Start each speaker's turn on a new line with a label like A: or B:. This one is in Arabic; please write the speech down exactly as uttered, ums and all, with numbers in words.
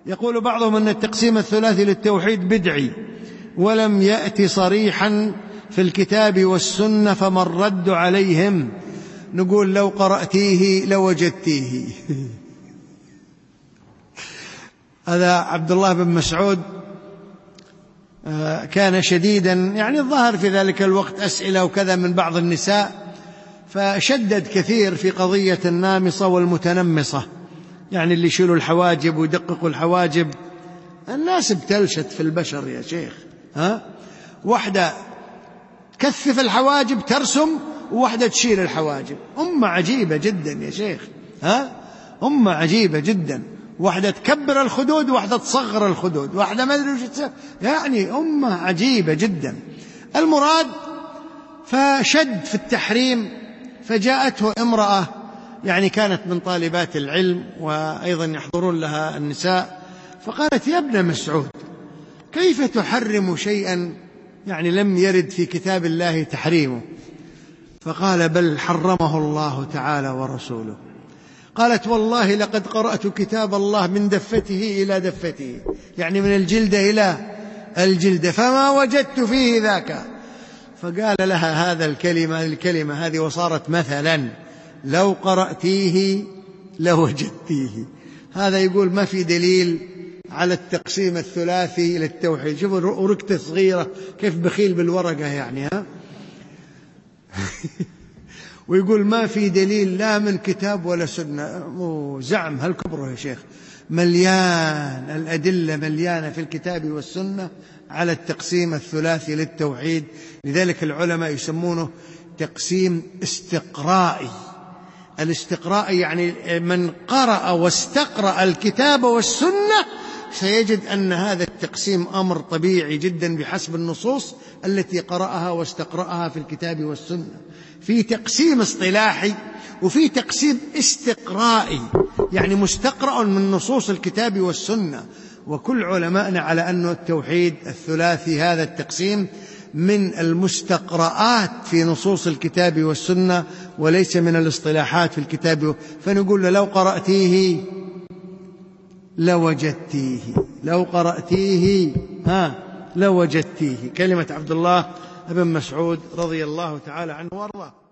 A: يقول بعضهم أن التقسيم الثلاثي للتوحيد بدعي ولم يأت صريحا في الكتاب والسنة، فما الرد عليهم؟ نقول لو قرأتيه لوجدتيه. هذا عبد الله بن مسعود كان شديدا، يعني الظاهر في ذلك الوقت أسئلة وكذا من بعض النساء، فشدد كثير في قضية النامصة والمتنمصة، يعني اللي يشيلوا الحواجب ويدققوا الحواجب. الناس بتلشت في البشر يا شيخ، ها؟ واحدة تكثف الحواجب ترسم، وواحدة تشيل الحواجب. أمة عجيبة جدا يا شيخ، ها؟ أمة عجيبة جدا. واحدة تكبر الخدود وواحدة تصغر الخدود، واحدة ما أدري وش تسوي، يعني أمة عجيبة جدا. المراد فشد في التحريم، فجاءته امرأة يعني كانت من طالبات العلم وأيضا يحضرون لها النساء، فقالت: يا ابن مسعود، كيف تحرم شيئا يعني لم يرد في كتاب الله تحريمه؟ فقال: بل حرمه الله تعالى ورسوله. قالت: والله لقد قرأت كتاب الله من دفته إلى دفته، يعني من الجلدة إلى الجلدة، فما وجدت فيه ذاك. فقال لها هذا الكلمة الكلمة هذه وصارت مثلا: لو قرأتيه لوجدتيه. هذا يقول ما في دليل على التقسيم الثلاثي للتوحيد. شوفوا ورقة صغيرة كيف بخيل بالورقة يعني، ها. ويقول ما في دليل لا من كتاب ولا سنة. زعم هالكبره يا شيخ، مليان الأدلة، مليانة في الكتاب والسنة على التقسيم الثلاثي للتوحيد. لذلك العلماء يسمونه تقسيم استقرائي. الاستقرائي يعني من قرأ واستقرأ الكتاب والسنة سيجد أن هذا التقسيم أمر طبيعي جدا بحسب النصوص التي قرأها واستقرأها في الكتاب والسنة. في تقسيم اصطلاحي وفي تقسيم استقرائي، يعني مستقرأ من نصوص الكتاب والسنة. وكل علماءنا على أن التوحيد الثلاثي هذا التقسيم من المستقرآت في نصوص الكتاب والسنة وليس من الاصطلاحات في الكتاب. فنقول له: لو قرأتيه لوجدتيه، لو قرأتيه ها لوجدتيه. كلمة عبد الله بن مسعود رضي الله تعالى عنه وارضاه.